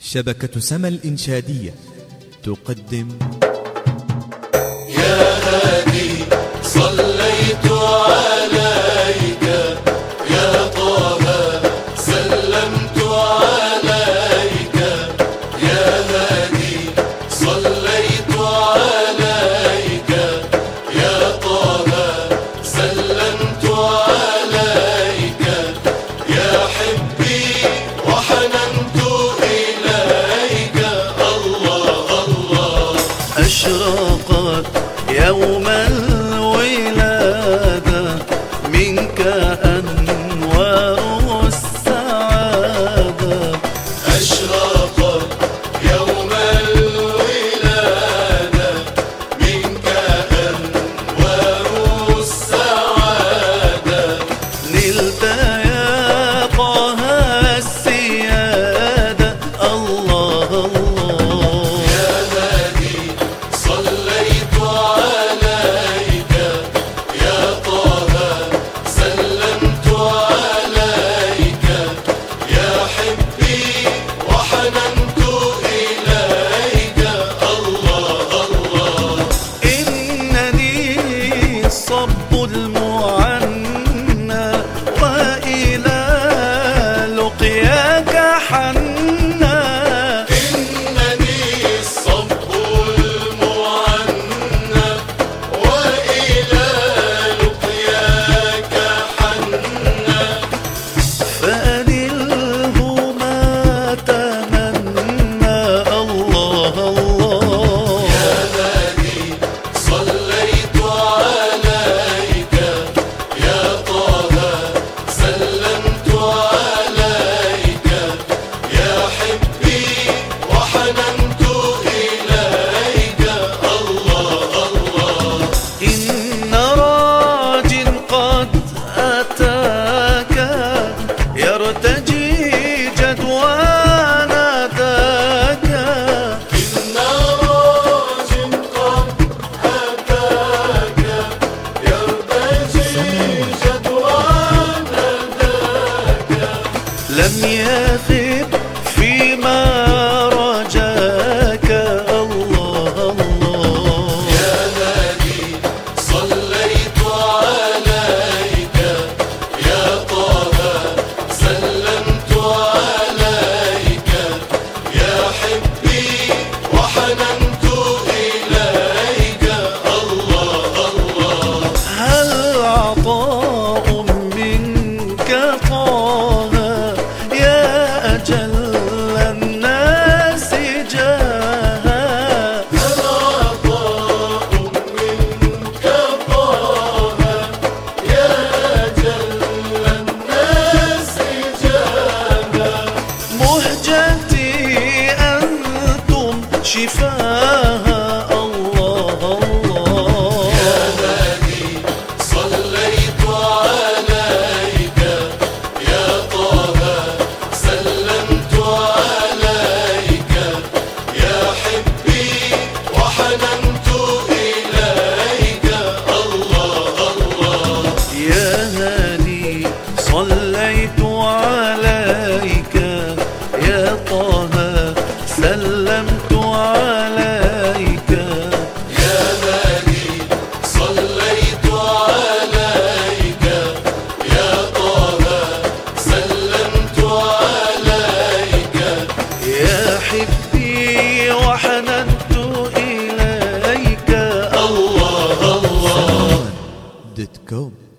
شبكة سما الإنشادية تقدم يا هادي صليت عليك يا طه سلمت عليك يا هادي صليت عليك يا طه سلمت عليك يا حبي وحننت إليك الله الله أشرقت يوم الولادة منك أنوار السعادة أشرقت يوم الولادة منك أنوار السعادة نلت يا طه السيادة الله الله يا هادي صليت عليك يا طه سلمت عليك يا حبي وحننت إليك الله الله إنني الصب المعنى وإلى لقياك حنى إنني الصب المعنى وإلى لقياك حنى فأنله ما تمنى الله الله يا هادي صليت عليك يا طه سلمت عليك يا حبي وحننت إليك الله الله إن راج قد أتاك يرتجي جدوى ناداك إن راج قد أتاك يرتجي جدوى ناداك لم يخب فيما رجاك الله الله يا هادي صليت عليك يا طه سلمت عليك يا حبي وحننت إليك الله الله هل عطاء منك طه يا أجل الناس جاها هل عطاء منك طه يا أجل الناس جانا مهجتي أنتم شفاها الله الله يا هادي صليت عليك يا طه سلمت عليك يا حبي وحننت إليك الله الله يا هادي صليت عليك يا طه سلمت عليك يا هادي صليت عليك يا طه سلمت عليك يا حبي وحننت إليك الله الله .com